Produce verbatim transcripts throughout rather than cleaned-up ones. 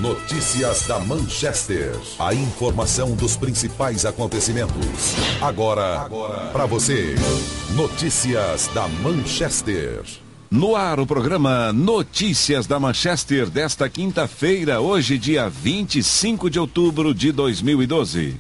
Notícias da Manchester. A informação dos principais acontecimentos. Agora, agora para você. Notícias da Manchester. No ar o programa Notícias da Manchester desta quinta-feira, hoje dia vinte e cinco de outubro de dois mil e doze.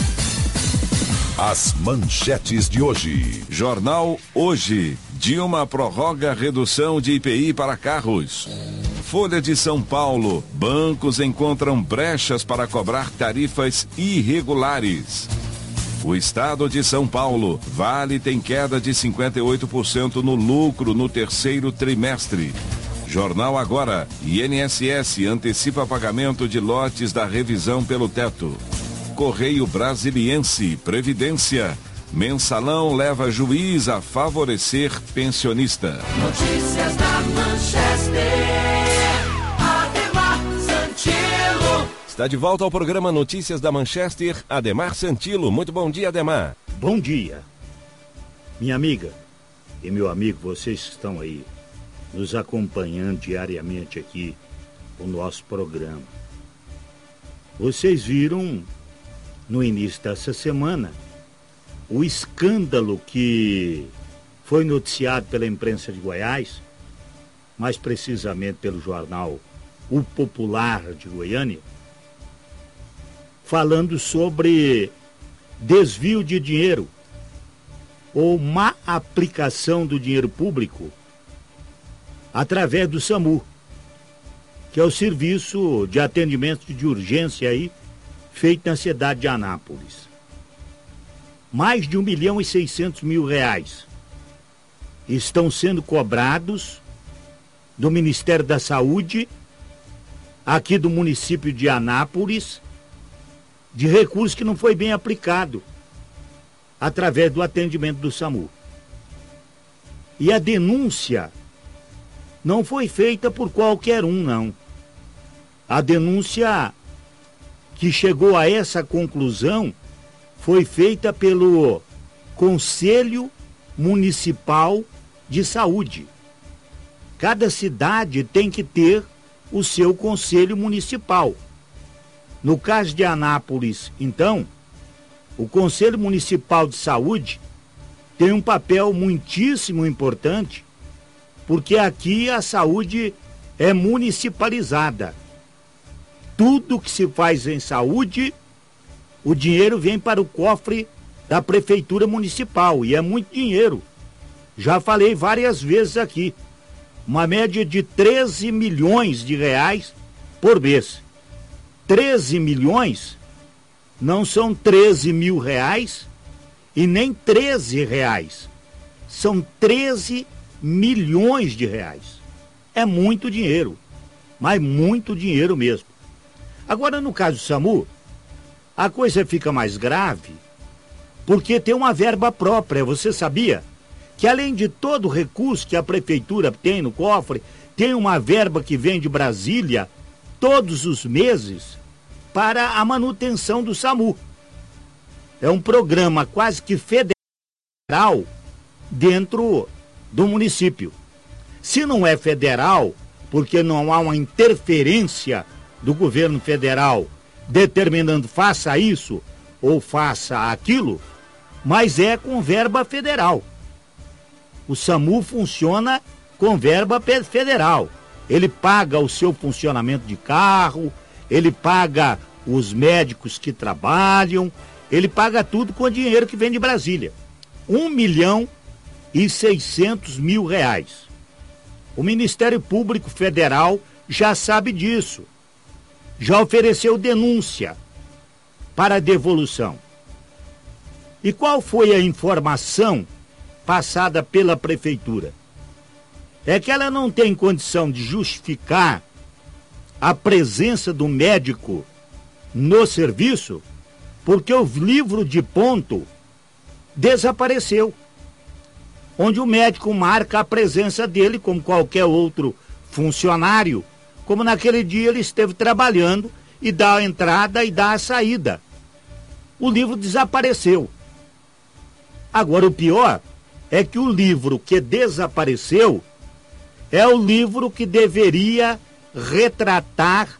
As manchetes de hoje. Jornal Hoje. Dilma prorroga redução de I P I para carros. Folha de São Paulo. Bancos encontram brechas para cobrar tarifas irregulares. O estado de São Paulo. Vale tem queda de cinquenta e oito por cento no lucro no terceiro trimestre. Jornal Agora. I N S S antecipa pagamento de lotes da revisão pelo teto. Correio Brasiliense. Previdência. Mensalão leva juiz a favorecer pensionista. Notícias da Manchester, Ademar Santilo. Está de volta ao programa Notícias da Manchester, Ademar Santilo. Muito bom dia, Ademar. Bom dia. Minha amiga e meu amigo, vocês que estão aí nos acompanhando diariamente aqui o nosso programa. Vocês viram no início dessa semana o escândalo que foi noticiado pela imprensa de Goiás, mais precisamente pelo jornal O Popular de Goiânia, falando sobre desvio de dinheiro ou má aplicação do dinheiro público através do SAMU, que é o serviço de atendimento de urgência aí, feito na cidade de Anápolis. Mais de um milhão e seiscentos mil reais estão sendo cobrados do Ministério da Saúde, aqui do município de Anápolis, de recursos que não foi bem aplicado através do atendimento do SAMU. E a denúncia não foi feita por qualquer um, não. A denúncia que chegou a essa conclusão foi feita pelo Conselho Municipal de Saúde. Cada cidade tem que ter o seu conselho municipal. No caso de Anápolis, então, o Conselho Municipal de Saúde tem um papel muitíssimo importante, porque aqui a saúde é municipalizada. Tudo que se faz em saúde, o dinheiro vem para o cofre da Prefeitura Municipal, e é muito dinheiro. Já falei várias vezes aqui, uma média de treze milhões de reais por mês. treze milhões não são treze mil reais e nem treze reais. São treze milhões de reais. É muito dinheiro, mas muito dinheiro mesmo. Agora, no caso do SAMU, a coisa fica mais grave porque tem uma verba própria. Você sabia que, além de todo o recurso que a prefeitura tem no cofre, tem uma verba que vem de Brasília todos os meses para a manutenção do SAMU. É um programa quase que federal dentro do município. Se não é federal, porque não há uma interferência do governo federal determinando faça isso ou faça aquilo, mas é com verba federal. O SAMU funciona com verba federal. Ele paga o seu funcionamento de carro, ele paga os médicos que trabalham, ele paga tudo com dinheiro que vem de Brasília. Um milhão e seiscentos mil reais. O Ministério Público Federal já sabe disso. Já ofereceu denúncia para devolução. E qual foi a informação passada pela prefeitura? É que ela não tem condição de justificar a presença do médico no serviço, porque o livro de ponto desapareceu, onde o médico marca a presença dele como qualquer outro funcionário, como naquele dia ele esteve trabalhando, e dá a entrada e dá a saída. O livro desapareceu. Agora, o pior é que o livro que desapareceu é o livro que deveria retratar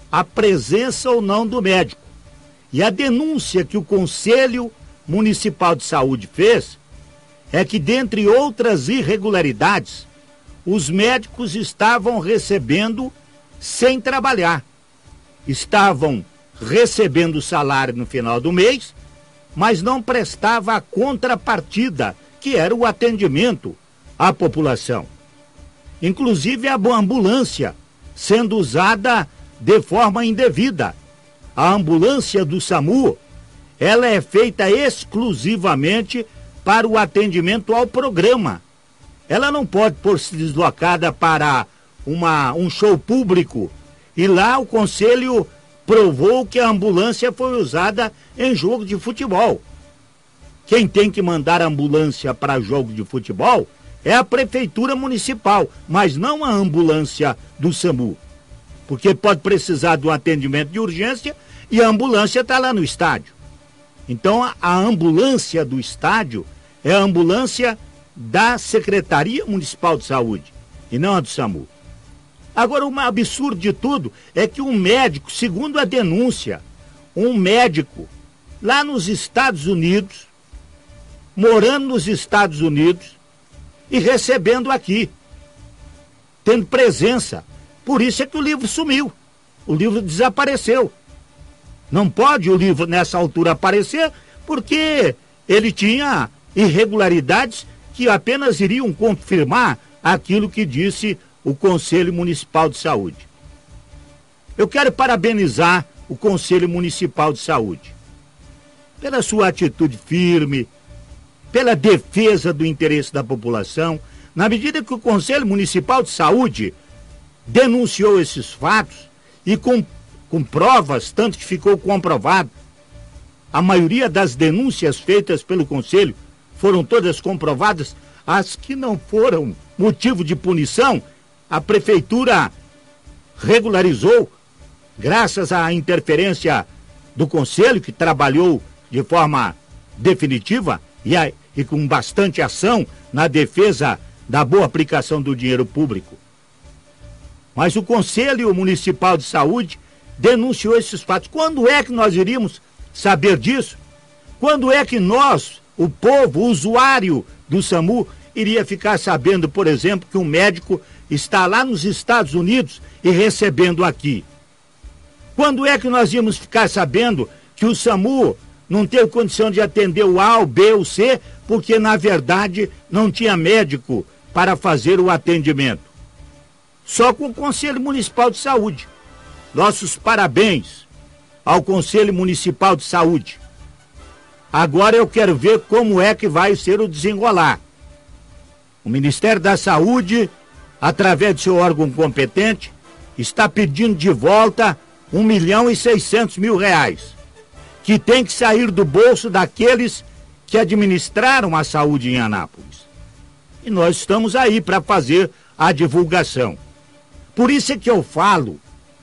a presença ou não do médico. E a denúncia que o Conselho Municipal de Saúde fez é que, dentre outras irregularidades, os médicos estavam recebendo sem trabalhar. Estavam recebendo salário no final do mês, mas não prestava a contrapartida, que era o atendimento à população. Inclusive a ambulância sendo usada de forma indevida. A ambulância do SAMU, ela é feita exclusivamente para o atendimento ao programa. Ela não pode por se deslocada para uma, um show público. E lá o conselho provou que a ambulância foi usada em jogo de futebol. Quem tem que mandar a ambulância para jogo de futebol é a prefeitura municipal, mas não a ambulância do SAMU. Porque pode precisar de um atendimento de urgência e a ambulância está lá no estádio. Então a, a ambulância do estádio é a ambulância da Secretaria Municipal de Saúde e não a do SAMU. Agora, o absurdo de tudo é que um médico, segundo a denúncia, um médico lá nos Estados Unidos, morando nos Estados Unidos e recebendo aqui, tendo presença. Por isso é que o livro sumiu, o livro desapareceu. Não pode o livro nessa altura aparecer porque ele tinha irregularidades que apenas iriam confirmar aquilo que disse o Conselho Municipal de Saúde. Eu quero parabenizar o Conselho Municipal de Saúde pela sua atitude firme, pela defesa do interesse da população, na medida que o Conselho Municipal de Saúde denunciou esses fatos e com, com provas, tanto que ficou comprovado. A maioria das denúncias feitas pelo Conselho foram todas comprovadas. As que não foram motivo de punição, a Prefeitura regularizou, graças à interferência do Conselho, que trabalhou de forma definitiva e, a, e com bastante ação na defesa da boa aplicação do dinheiro público. Mas o Conselho Municipal de Saúde denunciou esses fatos. Quando é que nós iríamos saber disso? Quando é que nós, o povo, o usuário do SAMU, iria ficar sabendo, por exemplo, que um médico está lá nos Estados Unidos e recebendo aqui? Quando é que nós íamos ficar sabendo que o SAMU não teve condição de atender o A, o B, o C, porque, na verdade, não tinha médico para fazer o atendimento? Só com o Conselho Municipal de Saúde. Nossos parabéns ao Conselho Municipal de Saúde. Agora eu quero ver como é que vai ser o desenrolar. O Ministério da Saúde, através do seu órgão competente, está pedindo de volta um milhão e seiscentos mil reais, que tem que sair do bolso daqueles que administraram a saúde em Anápolis. E nós estamos aí para fazer a divulgação. Por isso é que eu falo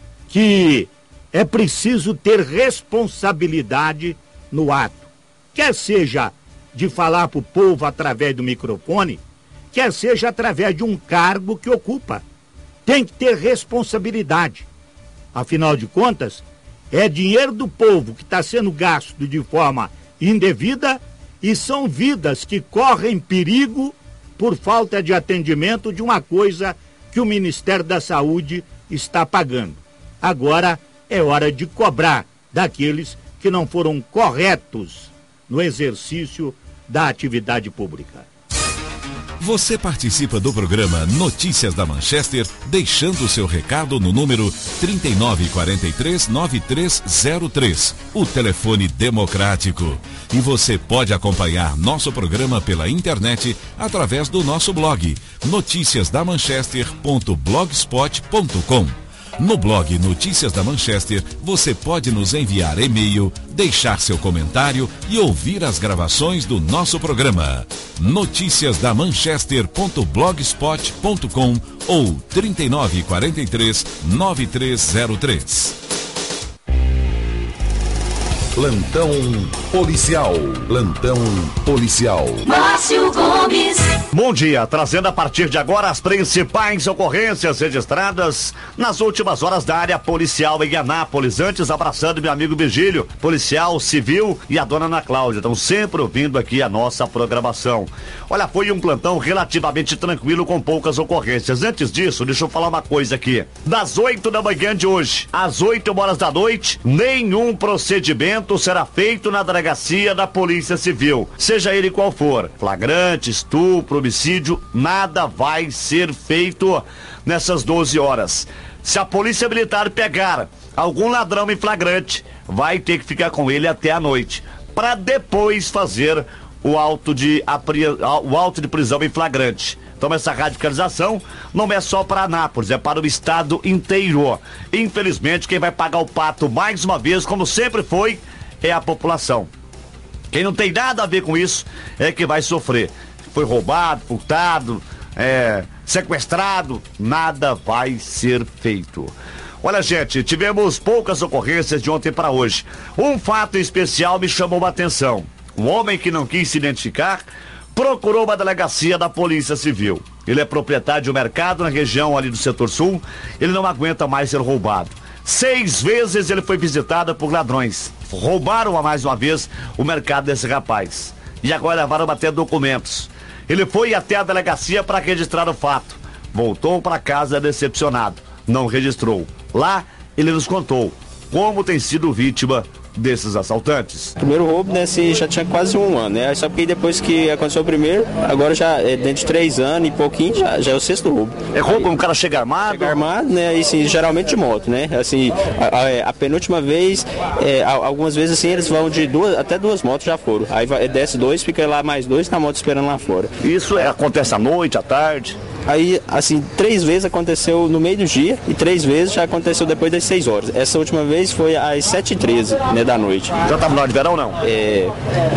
que é preciso ter responsabilidade no ato. Quer seja de falar para o povo através do microfone, quer seja através de um cargo que ocupa. Tem que ter responsabilidade. Afinal de contas, é dinheiro do povo que está sendo gasto de forma indevida e são vidas que correm perigo por falta de atendimento de uma coisa que o Ministério da Saúde está pagando. Agora é hora de cobrar daqueles que não foram corretos no exercício da atividade pública. Você participa do programa Notícias da Manchester, deixando o seu recado no número trinta e nove quarenta e três, noventa e três zero três, o telefone democrático. E você pode acompanhar nosso programa pela internet através do nosso blog, noticias da manchester ponto blogspot ponto com. No blog Notícias da Manchester, você pode nos enviar e-mail, deixar seu comentário e ouvir as gravações do nosso programa. noticias da manchester ponto blogspot ponto com ou trinta e nove quarenta e três, noventa e três zero três. Plantão policial. Plantão policial. Márcio Gomes. Bom dia, trazendo a partir de agora as principais ocorrências registradas nas últimas horas da área policial em Anápolis. Antes, abraçando meu amigo Virgílio, policial civil, e a dona Ana Cláudia. Estão sempre ouvindo aqui a nossa programação. Olha, foi um plantão relativamente tranquilo com poucas ocorrências. Antes disso, deixa eu falar uma coisa aqui. Das oito da manhã de hoje às oito horas da noite, nenhum procedimento será feito na delegacia da Polícia Civil. Seja ele qual for, flagrante, estupro, homicídio, nada vai ser feito nessas doze horas. Se a Polícia Militar pegar algum ladrão em flagrante, vai ter que ficar com ele até a noite, para depois fazer o auto de, o auto de prisão em flagrante. Então essa radicalização não é só para Anápolis, é para o estado inteiro. Infelizmente, quem vai pagar o pato mais uma vez, como sempre foi, é a população. Quem não tem nada a ver com isso é que vai sofrer. Foi roubado, furtado, é, sequestrado, nada vai ser feito. Olha, gente, tivemos poucas ocorrências de ontem para hoje. Um fato especial me chamou a atenção. Um homem que não quis se identificar procurou uma delegacia da Polícia Civil. Ele é proprietário de um mercado na região ali do setor sul. Ele não aguenta mais ser roubado. Seis vezes ele foi visitado por ladrões. Roubaram mais uma vez o mercado desse rapaz. E agora levaram até documentos. Ele foi até a delegacia para registrar o fato. Voltou para casa decepcionado. Não registrou. Lá, ele nos contou como tem sido vítima desses assaltantes. Primeiro roubo, né, assim, já tinha quase um ano, né? Só que depois que aconteceu o primeiro, agora já é dentro de três anos e pouquinho, já, já é o sexto roubo. É roubo, um cara chega armado? Chega armado, né? E assim, geralmente de moto, né? Assim, a, a, a penúltima vez, é, algumas vezes assim, eles vão de duas, até duas motos já foram. Aí vai, desce dois, fica lá mais dois na moto esperando lá fora. Isso é, acontece à noite, à tarde? Aí, assim, três vezes aconteceu no meio do dia e três vezes já aconteceu depois das seis horas. Essa última vez foi às sete e treze, né, da noite. Já estava na hora de verão ou não? É,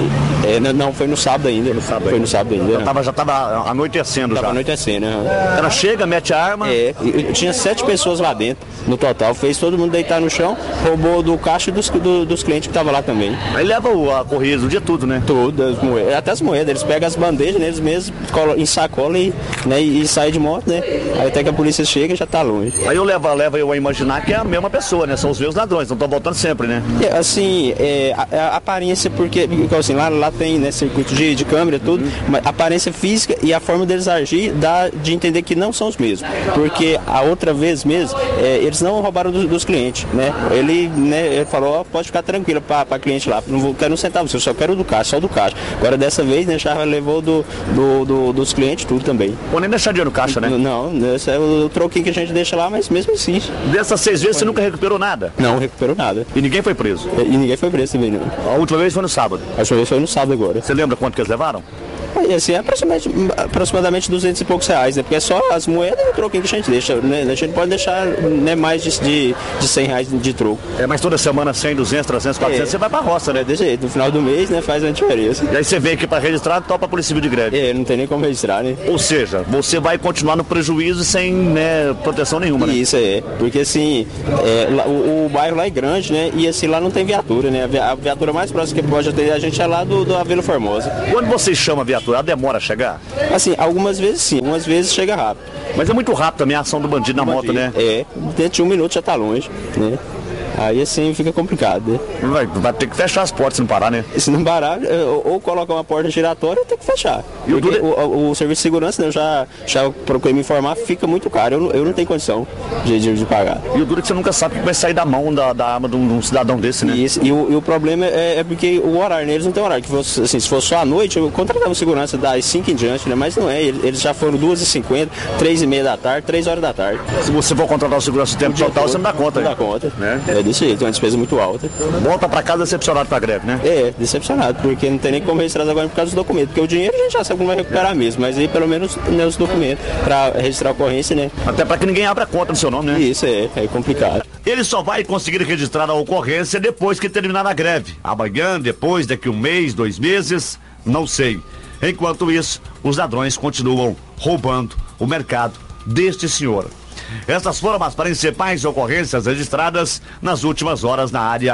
é, não, foi no sábado ainda. No sábado foi no sábado ainda. Já estava já tava anoitecendo tava já. anoitecendo, né? Ela chega, mete a arma. É, tinha sete pessoas lá dentro, no total. Fez todo mundo deitar no chão, roubou do caixa dos, do, dos clientes que estavam lá também. Aí leva o, a corrida o dia tudo, né? Tudo, as moedas, até as moedas. Eles pegam as bandejas, né, eles mesmos em sacola e, né, e, e saem de moto, né? Aí até que a polícia chega e já tá longe. Aí eu levo, levo eu a imaginar que é a mesma pessoa, né? São os mesmos ladrões, não estão voltando sempre, né? É, assim, é, a, a aparência, porque, porque assim, lá, lá tem, né, circuito de, de câmera e tudo, uhum. Mas a aparência física e a forma deles agir dá de entender que não são os mesmos. Porque a outra vez mesmo, é, eles não roubaram do, dos clientes, né? Ele, né, ele falou, ó, pode ficar tranquilo pra, pra cliente lá, não vou, quero um centavo, eu só quero do caixa, só do caixa. Agora dessa vez, né, já levou do, do, do, dos clientes tudo também. Ou nem deixar dinheiro no caixa, né? Não, esse é o troquinho que a gente deixa lá, mas mesmo assim. Dessas seis vezes você nunca recuperou nada? Não, recuperou nada. E ninguém foi preso? E, e ninguém foi preso também, não. A última vez foi no sábado? A última vez foi no sábado agora. Você lembra quanto que eles levaram? Assim, é aproximadamente, aproximadamente duzentos e poucos reais, né? Porque é só as moedas e o troquinho que a gente deixa, né? A gente pode deixar, né, mais de, de, de cem reais de troco. É, mas toda semana cem, duzentos, trezentos, quatrocentos, é, você vai pra roça, né? É desse jeito, no final do mês, né, faz a diferença. E aí você vem aqui pra registrar, topa a Polícia Civil de greve. É, não tem nem como registrar, né? Ou seja, você vai continuar no prejuízo sem, né, proteção nenhuma, né? Isso é, porque assim, é, o, o bairro lá é grande, né? E assim, lá não tem viatura, né? A viatura mais próxima que pode ter a gente é lá do, do Vila Formosa. Quando vocês chamam a viatura, ela demora a chegar? Assim, algumas vezes sim, algumas vezes chega rápido. Mas é muito rápido também a ação do bandido na moto, né? É, dentro de um minuto já tá longe, né? Aí assim fica complicado, né? Vai, vai ter que fechar as portas se não parar, né? Se não parar, ou, ou colocar uma porta giratória, tem que fechar. E o, duro... o, o serviço de segurança, né, eu já, já procurei me informar, fica muito caro. Eu, eu não tenho condição de, de, de pagar. E o duro é que você nunca sabe o que vai sair da mão da, da arma de um, de um cidadão desse, né? Isso, e, o, e o problema é, é porque o horário, né? Eles não têm horário. Que fosse, assim, se fosse só à noite, eu contratava segurança das cinco em diante, né? Mas não é. Eles já foram duas e cinquenta, três e meia da tarde, três horas da tarde. Se você for contratar o segurança no tempo total, todo, você não dá conta. Não dá conta. Né? É desse jeito, é uma despesa muito alta. Volta pra casa decepcionado pra greve, né? É, decepcionado, porque não tem nem como registrar agora por causa dos documentos. Porque o dinheiro a gente já sabe que não vai recuperar mesmo, mas aí pelo menos, né, os documentos pra registrar a ocorrência, né? Até pra que ninguém abra conta no seu nome, né? Isso, é, é complicado. Ele só vai conseguir registrar a ocorrência depois que terminar a greve. Amanhã, depois, daqui um mês, dois meses, não sei. Enquanto isso, os ladrões continuam roubando o mercado deste senhor. Essas foram as principais ocorrências registradas nas últimas horas na área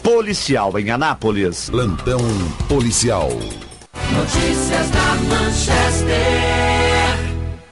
policial em Anápolis. Plantão policial. Notícias da Manchester.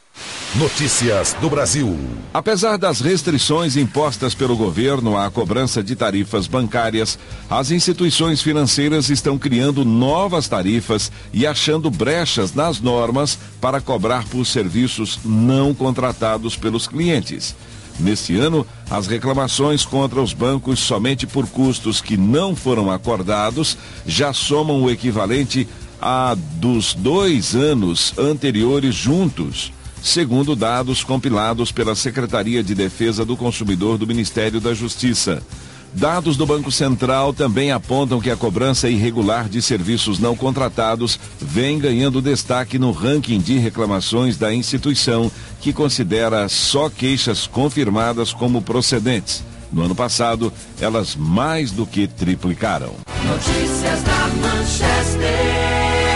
Notícias do Brasil. Apesar das restrições impostas pelo governo à cobrança de tarifas bancárias, as instituições financeiras estão criando novas tarifas e achando brechas nas normas para cobrar por serviços não contratados pelos clientes. Neste ano, as reclamações contra os bancos somente por custos que não foram acordados já somam o equivalente a dos dois anos anteriores juntos, segundo dados compilados pela Secretaria de Defesa do Consumidor do Ministério da Justiça. Dados do Banco Central também apontam que a cobrança irregular de serviços não contratados vem ganhando destaque no ranking de reclamações da instituição, que considera só queixas confirmadas como procedentes. No ano passado, elas mais do que triplicaram. Notícias da Manchester.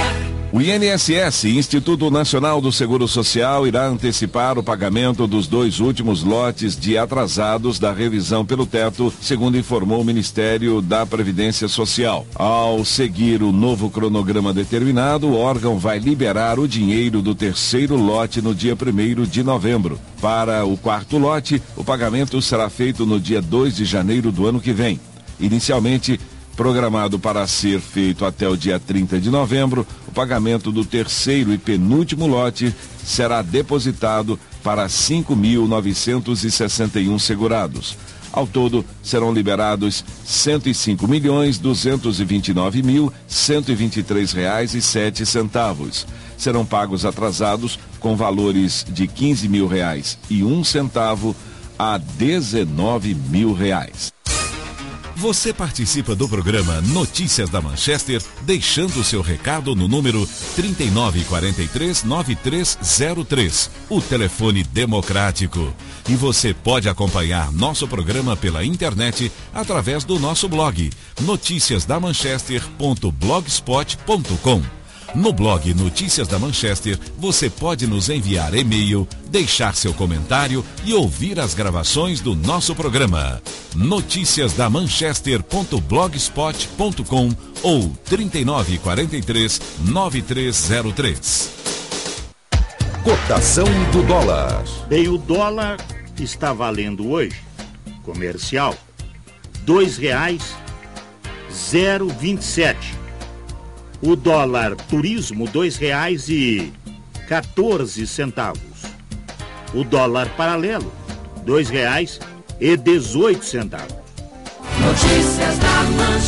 O I N S S, Instituto Nacional do Seguro Social, irá antecipar o pagamento dos dois últimos lotes de atrasados da revisão pelo teto, segundo informou o Ministério da Previdência Social. Ao seguir o novo cronograma determinado, o órgão vai liberar o dinheiro do terceiro lote no dia primeiro de novembro. Para o quarto lote, o pagamento será feito no dia dois de janeiro do ano que vem. Inicialmente, programado para ser feito até o dia trinta de novembro, o pagamento do terceiro e penúltimo lote será depositado para cinco mil novecentos e sessenta e um segurados. Ao todo, serão liberados cento e cinco milhões duzentos e vinte e nove mil cento e vinte e três reais e sete centavos. Serão pagos atrasados com valores de quinze mil reais e um centavo a dezenove mil reais. Você participa do programa Notícias da Manchester, deixando o seu recado no número trinta e nove quarenta e três, noventa e três zero três, o telefone democrático. E você pode acompanhar nosso programa pela internet através do nosso blog, noticias da manchester ponto blogspot ponto com. No blog Notícias da Manchester, você pode nos enviar e-mail, deixar seu comentário e ouvir as gravações do nosso programa. noticias da manchester ponto blogspot ponto com ou trinta e nove quarenta e três, noventa e três zero três. Cotação do dólar. Bem, o dólar está valendo hoje, comercial, dois reais zero vinte e sete. O dólar turismo, dois reais e quatorze centavos. O dólar paralelo, dois reais e dezoito centavos. Notícias da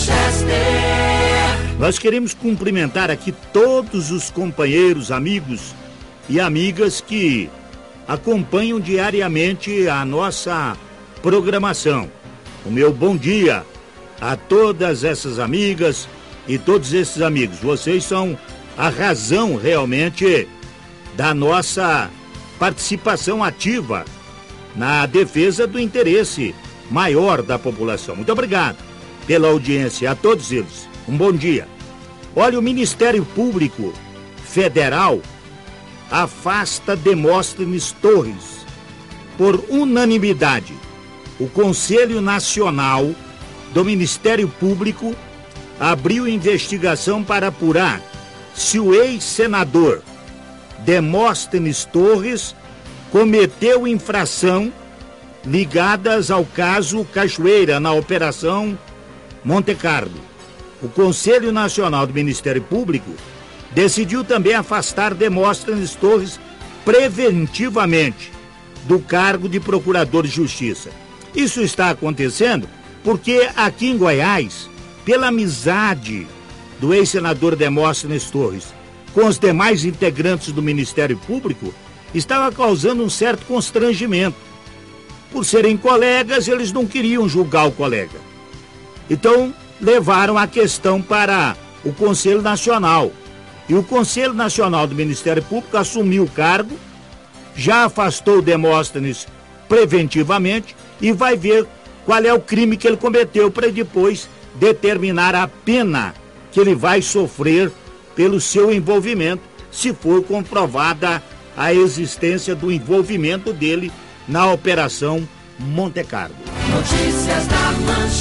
Manchester. Nós queremos cumprimentar aqui todos os companheiros, amigos e amigas que acompanham diariamente a nossa programação. O meu bom dia a todas essas amigas e todos esses amigos. Vocês são a razão realmente da nossa participação ativa na defesa do interesse maior da população. Muito obrigado pela audiência a todos eles. Um bom dia. Olha, o Ministério Público Federal afasta Demóstenes Torres por unanimidade. O Conselho Nacional do Ministério Público abriu investigação para apurar se o ex-senador Demóstenes Torres cometeu infração ligadas ao caso Cachoeira na Operação Monte Carlo. O Conselho Nacional do Ministério Público decidiu também afastar Demóstenes Torres preventivamente do cargo de procurador de justiça. Isso está acontecendo porque aqui em Goiás, pela amizade do ex-senador Demóstenes Torres com os demais integrantes do Ministério Público, estava causando um certo constrangimento. Por serem colegas, eles não queriam julgar o colega. Então, levaram a questão para o Conselho Nacional. E o Conselho Nacional do Ministério Público assumiu o cargo, já afastou o Demóstenes preventivamente e vai ver qual é o crime que ele cometeu para depois determinar a pena que ele vai sofrer pelo seu envolvimento, se for comprovada a existência do envolvimento dele na Operação Monte Carlo. Notícias da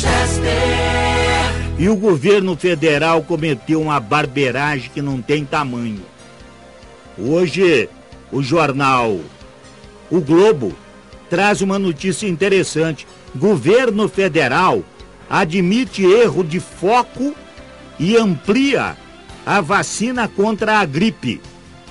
Manchester. E o governo federal cometeu uma barbeiragem que não tem tamanho. Hoje, o jornal O Globo traz uma notícia interessante. Governo federal admite erro de foco e amplia a vacina contra a gripe.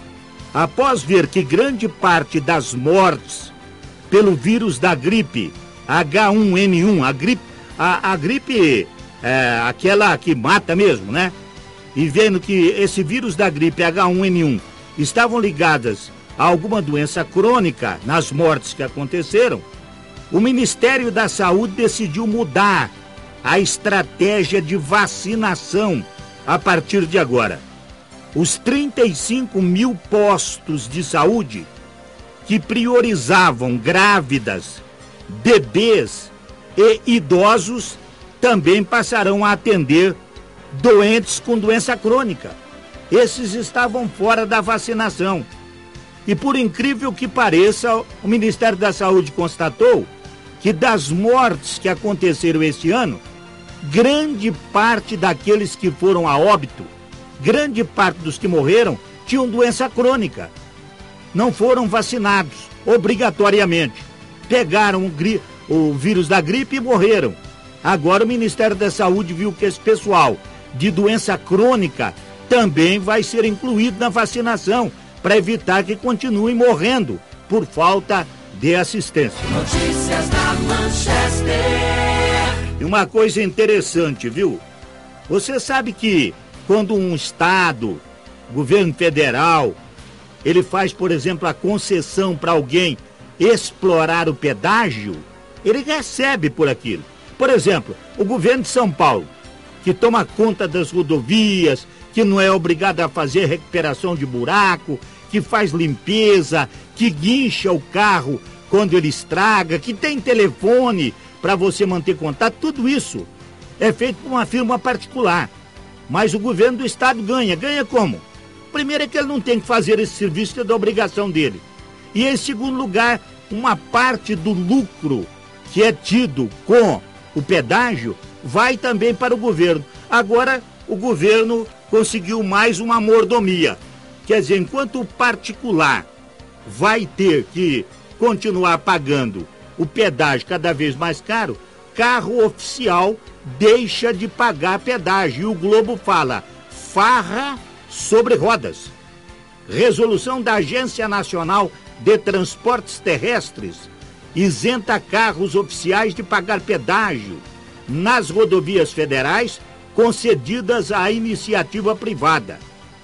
Após ver que grande parte das mortes pelo vírus da gripe H um N um, a gripe, a, a gripe é aquela que mata mesmo, né? E vendo que esse vírus da gripe H um N um estavam ligadas a alguma doença crônica nas mortes que aconteceram, o Ministério da Saúde decidiu mudar a estratégia de vacinação a partir de agora. Os trinta e cinco mil postos de saúde que priorizavam grávidas, bebês e idosos também passarão a atender doentes com doença crônica. Esses estavam fora da vacinação. E por incrível que pareça, o Ministério da Saúde constatou que das mortes que aconteceram este ano, grande parte daqueles que foram a óbito, grande parte dos que morreram, tinham doença crônica. Não foram vacinados, obrigatoriamente. Pegaram o, gri... o vírus da gripe e morreram. Agora o Ministério da Saúde viu que esse pessoal de doença crônica também vai ser incluído na vacinação, para evitar que continuem morrendo por falta de assistência. Notícias da Manchester. E uma coisa interessante, viu? Você sabe que quando um estado, governo federal, ele faz, por exemplo, a concessão para alguém explorar o pedágio, ele recebe por aquilo. Por exemplo, o governo de São Paulo, que toma conta das rodovias, que não é obrigado a fazer recuperação de buraco, que faz limpeza, que guincha o carro quando ele estraga, que tem telefone para você manter contato, tudo isso é feito por uma firma particular. Mas o governo do estado ganha. Ganha como? Primeiro é que ele não tem que fazer esse serviço, que é da obrigação dele. E em segundo lugar, uma parte do lucro que é tido com o pedágio vai também para o governo. Agora, o governo conseguiu mais uma mordomia. Quer dizer, enquanto o particular vai ter que continuar pagando o pedágio cada vez mais caro, carro oficial deixa de pagar pedágio. E o Globo fala, farra sobre rodas. Resolução da Agência Nacional de Transportes Terrestres isenta carros oficiais de pagar pedágio nas rodovias federais concedidas à iniciativa privada.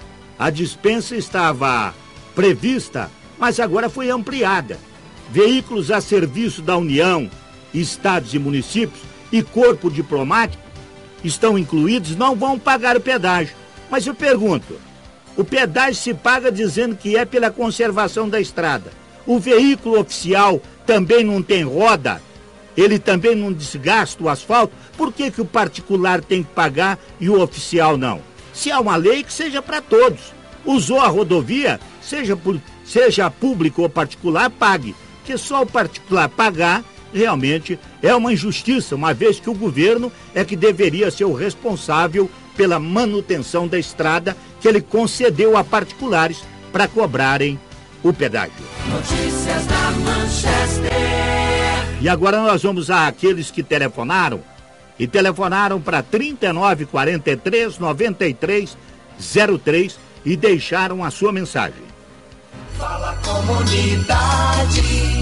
A dispensa estava prevista, mas agora foi ampliada. Veículos a serviço da União, estados e municípios e corpo diplomático estão incluídos, não vão pagar o pedágio. Mas eu pergunto, o pedágio se paga dizendo que é pela conservação da estrada. O veículo oficial também não tem roda, ele também não desgasta o asfalto, por que que o particular tem que pagar e o oficial não? Se há uma lei, que seja para todos. Usou a rodovia, seja, por, seja público ou particular, pague. Porque só o particular pagar, realmente, é uma injustiça, uma vez que o governo é que deveria ser o responsável pela manutenção da estrada que ele concedeu a particulares para cobrarem o pedágio. Notícias da Manchester. E agora nós vamos àqueles que telefonaram, e telefonaram para trinta e nove, quarenta e três, noventa e três, zero três e deixaram a sua mensagem. Fala Comunidade.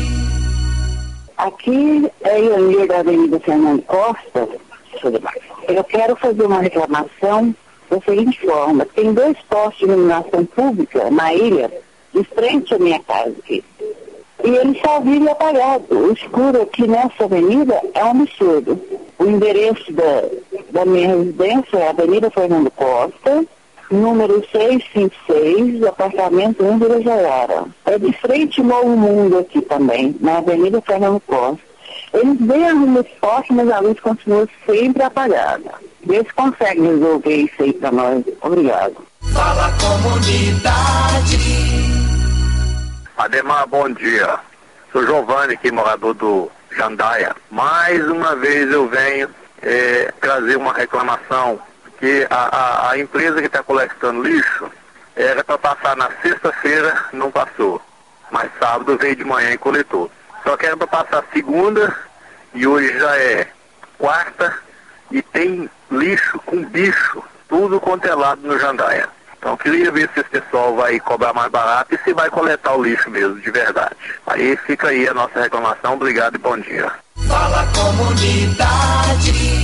Aqui é Ionir da Avenida Fernando Costa. Eu quero fazer uma reclamação da seguinte forma. Tem dois postos de iluminação pública na ilha, de frente à minha casa aqui. E eles só vivem apagados. O escuro aqui nessa avenida é um absurdo. O endereço da, da minha residência é a Avenida Fernando Costa, número seiscentos e cinquenta e seis, apartamento um de Jaiara. É de frente ao Novo Mundo aqui também, na Avenida Fernando Costa. Eles vêm arrumar esse poste, mas a luz continua sempre apagada. Vê se consegue resolver isso aí para nós. Obrigado. Fala Comunidade. Ademar, bom dia. Sou Giovanni aqui, morador do Jandaia. Mais uma vez eu venho é, trazer uma reclamação que a, a, a empresa que está coletando lixo era para passar na sexta-feira, não passou. Mas sábado veio de manhã e coletou. Só que era para passar segunda e hoje já é quarta e tem lixo com bicho, tudo quanto é lado no Jandaia. Então queria ver se esse pessoal vai cobrar mais barato e se vai coletar o lixo mesmo, de verdade. Aí fica aí a nossa reclamação. Obrigado e bom dia. Fala Comunidade.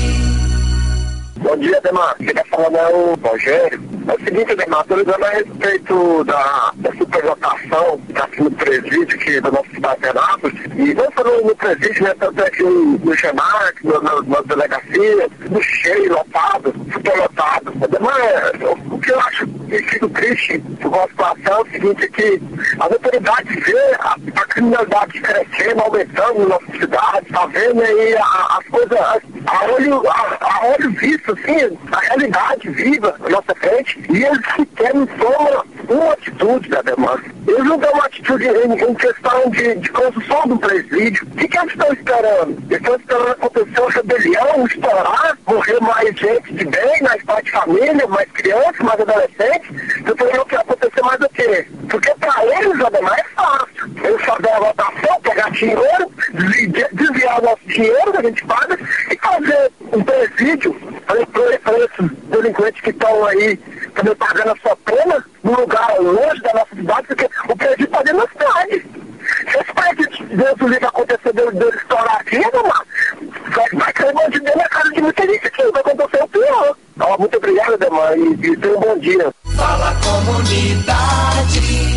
Bom dia, Ademar. Quem está falando é o Rogério. É o seguinte, Ademar, estou ligando a respeito da, da superlotação que está aqui no presídio aqui da nossa cidade de Anápolis. E não só no, no presídio, né? Tanto aqui no, no Xemark, na, na, na delegacia, no cheio, lotado, superlotado. Ademar, o, o que eu acho que fico triste com a situação é o seguinte, é que as autoridades vê a, a criminalidade crescendo, aumentando na nossa cidade, está vendo aí a, as coisas a, a olho, a, a olho visto, assim, a realidade viva na nossa frente, e eles sequer não tomam uma atitude, né, Ademar? Eles não dão uma atitude em, em questão de, de construção do presídio. O que, que eles estão esperando? Eles estão esperando acontecer uma rebelião, estourar, morrer mais gente de bem, mais pai de família, mais crianças, mais adolescentes. Depois não quer acontecer mais do que? Porque para eles, Ademar, é fácil. Eles fazem a votação, pegar dinheiro, desviar o nosso dinheiro que a gente paga e fazer um presídio para esses delinquentes que estão aí também pagando a sua pena num lugar longe da nossa cidade, porque o presídio está dentro da cidade. Se esse presídio, Deus do livro, acontecer dele, dele estourar aqui, Ademar, vai, vai cair bandido dentro da casa de muita gente aqui, vai acontecer o pior. Então, muito obrigado, Ademar, e, e tenha um bom dia. Fala Comunidade.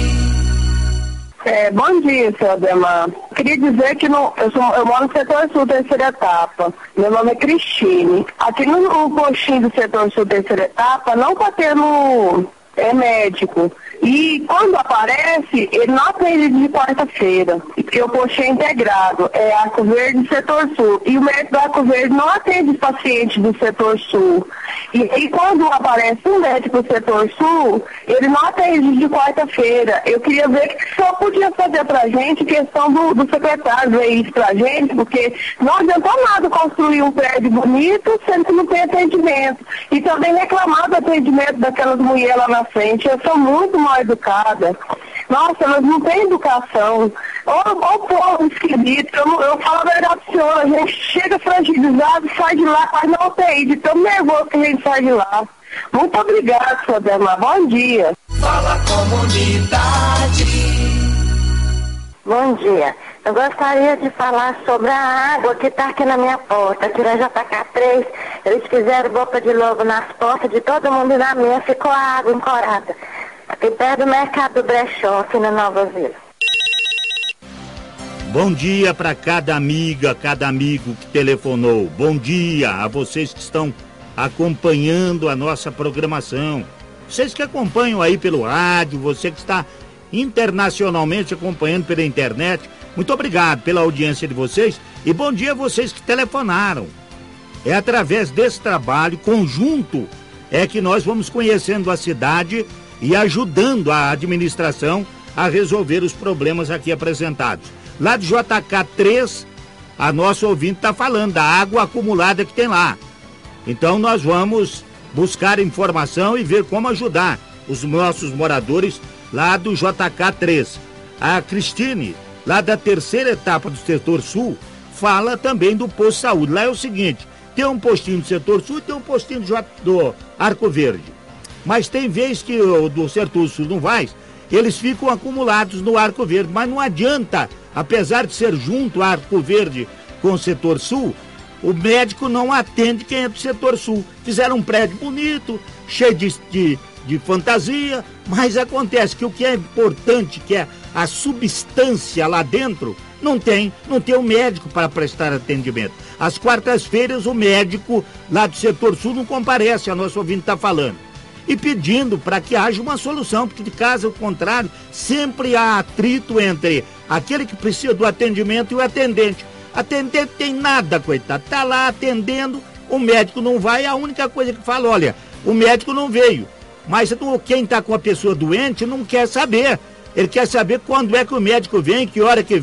É, bom dia, seu Ademar. Queria dizer que no, eu, sou, eu moro no setor sul, terceira etapa. Meu nome é Cristine. Aqui no, no postinho do setor sul, terceira etapa, não está tendo é, médico. E quando aparece, ele não atende de quarta-feira, porque o postinho é integrado, é Arco Verde setor sul. E o médico do Arco Verde não atende os pacientes do setor sul. E, e quando aparece um médico do setor sul, ele não atende de quarta-feira. Eu queria ver o que o senhor podia fazer pra gente, questão do, do secretário ver isso pra gente, porque não adiantou nada construir um prédio bonito, sendo que não tem atendimento. E também reclamar do atendimento daquelas mulheres lá na frente. Eu sou muito mal educada. Nossa, elas não têm educação. Ô, ô povo esquisito, eu, eu falo a verdade pro senhor, a gente chega fragilizado, sai de lá, quase na U T I, de tão nervoso que a gente sai de lá. Muito obrigado, senhor Ademar. Bom dia. Fala Comunidade. Bom dia. Eu gostaria de falar sobre a água que está aqui na minha porta. Aqui na J K três, eles fizeram boca de lobo nas portas de todo mundo e na minha ficou a água encorada. Aqui perto do Mercado do Brechó, aqui na Nova Vila. Bom dia para cada amiga, cada amigo que telefonou. Bom dia a vocês que estão acompanhando a nossa programação. Vocês que acompanham aí pelo rádio, você que está internacionalmente acompanhando pela internet. Muito obrigado pela audiência de vocês e bom dia a vocês que telefonaram. É através desse trabalho conjunto é que nós vamos conhecendo a cidade e ajudando a administração a resolver os problemas aqui apresentados. Lá de J K três, a nossa ouvinte está falando da água acumulada que tem lá. Então nós vamos buscar informação e ver como ajudar os nossos moradores lá do J K três. A Cristine, lá da terceira etapa do setor sul, fala também do posto de saúde. Lá é o seguinte, tem um postinho do setor sul e tem um postinho do, J... do Arco Verde. Mas tem vez que o do setor sul não vai, eles ficam acumulados no Arco Verde. Mas não adianta, apesar de ser junto o Arco Verde com o setor sul, o médico não atende quem é do setor sul. Fizeram um prédio bonito, cheio de, de, de fantasia, mas acontece que o que é importante, que é a substância lá dentro, não tem, não tem um médico para prestar atendimento. Às quartas-feiras o médico lá do setor sul não comparece, a nossa ouvinte está falando. E pedindo para que haja uma solução, porque de caso contrário, sempre há atrito entre aquele que precisa do atendimento e o atendente. Atendente tem nada, coitado, tá lá atendendo, o médico não vai, a única coisa que fala, olha, o médico não veio. Mas quem está com a pessoa doente não quer saber. Ele quer saber quando é que o médico vem, que hora que vem,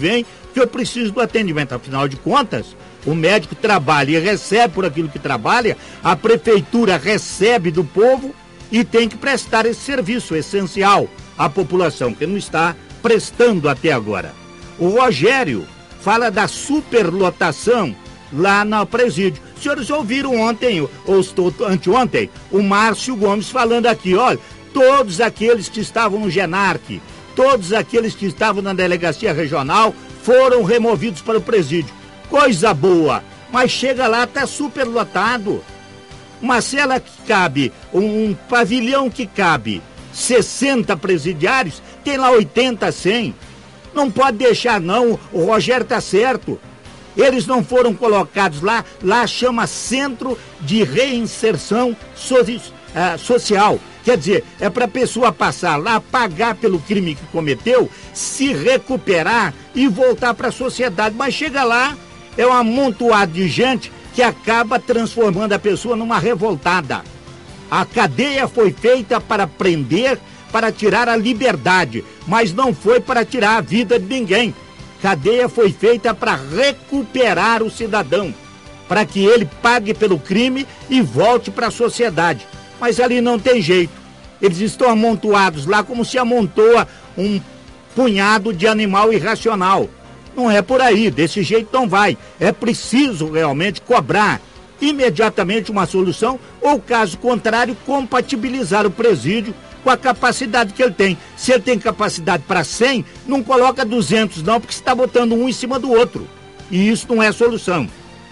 que eu preciso do atendimento. Afinal de contas, o médico trabalha e recebe por aquilo que trabalha, a prefeitura recebe do povo e tem que prestar esse serviço essencial à população, que não está prestando até agora. O Rogério fala da superlotação lá no presídio. Os senhores ouviram ontem, ou anteontem, o Márcio Gomes falando aqui, olha, todos aqueles que estavam no Genarc, todos aqueles que estavam na delegacia regional foram removidos para o presídio. Coisa boa, mas chega lá, tá superlotado. Uma cela que cabe, um, um pavilhão que cabe sessenta presidiários, tem lá oitenta, cem. Não pode deixar não, o Rogério tá certo. Eles não foram colocados lá, lá chama Centro de Reinserção Soci, uh, Social. Quer dizer, é para a pessoa passar lá, pagar pelo crime que cometeu, se recuperar e voltar para a sociedade. Mas chega lá, é um amontoado de gente que acaba transformando a pessoa numa revoltada. A cadeia foi feita para prender, para tirar a liberdade, mas não foi para tirar a vida de ninguém. Cadeia foi feita para recuperar o cidadão, para que ele pague pelo crime e volte para a sociedade. Mas ali não tem jeito. Eles estão amontoados lá como se amontoa um punhado de animal irracional. Não é por aí, desse jeito não vai. É preciso realmente cobrar imediatamente uma solução, ou caso contrário, compatibilizar o presídio com a capacidade que ele tem. Se ele tem capacidade para cem, não coloca duzentos não, porque você está botando um em cima do outro. E isso não é solução.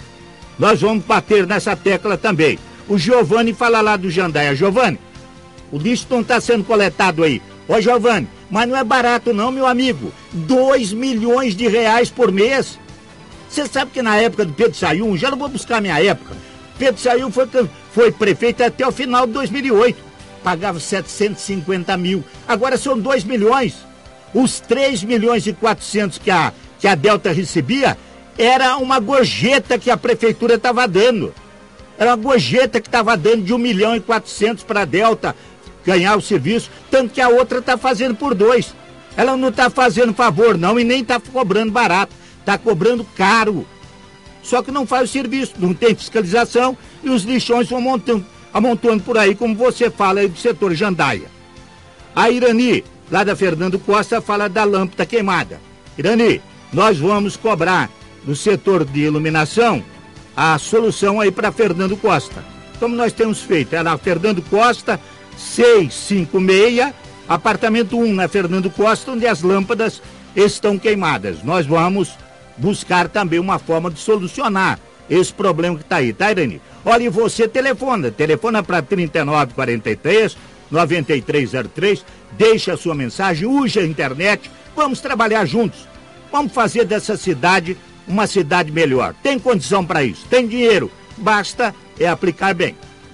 Nós vamos bater nessa tecla também. O Giovanni fala lá do Jandaia. Giovanni, o lixo não está sendo coletado aí. Ó, Giovanni, mas não é barato não, meu amigo. Dois milhões de reais por mês. Você sabe que na época do Pedro Sayum, já não vou buscar a minha época, Pedro Sayum foi, foi prefeito até o final de dois mil e oito. Pagava setecentos e cinquenta mil. Agora são dois milhões. Os três milhões e quatrocentos que a, que a Delta recebia era uma gorjeta que a prefeitura estava dando. Era uma gorjeta que estava dando de um milhão e quatrocentos para a Delta ganhar o serviço, tanto que a outra está fazendo por dois. Ela não está fazendo favor não e nem está cobrando barato, está cobrando caro. Só que não faz o serviço, não tem fiscalização e os lixões vão montando, amontoando por aí, como você fala aí do setor Jandaia. A Irani, lá da Fernando Costa, fala da lâmpada queimada. Irani, nós vamos cobrar no setor de iluminação a solução aí para Fernando Costa. Como nós temos feito, é na Fernando Costa, seiscentos e cinquenta e seis, apartamento um na Fernando Costa, onde as lâmpadas estão queimadas. Nós vamos buscar também uma forma de solucionar esse problema que está aí, tá, Irani? Olha, e você telefona, telefona para trinta e nove quarenta e três, noventa e três zero três, deixa a sua mensagem, use a internet, vamos trabalhar juntos, vamos fazer dessa cidade uma cidade melhor. Tem condição para isso, tem dinheiro, basta é aplicar bem.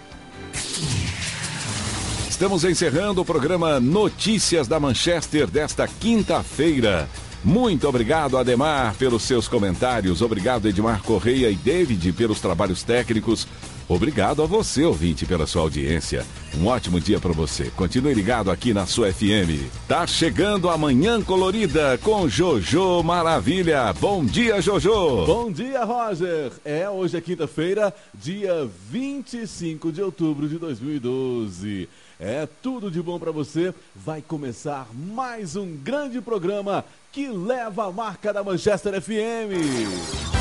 Estamos encerrando o programa Notícias da Manchester desta quinta-feira. Muito obrigado, Ademar, pelos seus comentários. Obrigado, Edmar Correia e David, pelos trabalhos técnicos. Obrigado a você, ouvinte, pela sua audiência. Um ótimo dia para você. Continue ligado aqui na sua F M. Tá chegando a Manhã Colorida com Jojo Maravilha. Bom dia, Jojo. Bom dia, Roger. É, hoje é quinta-feira, dia vinte e cinco de outubro de dois mil e doze. É tudo de bom para você. Vai começar mais um grande programa que leva a marca da Manchester F M.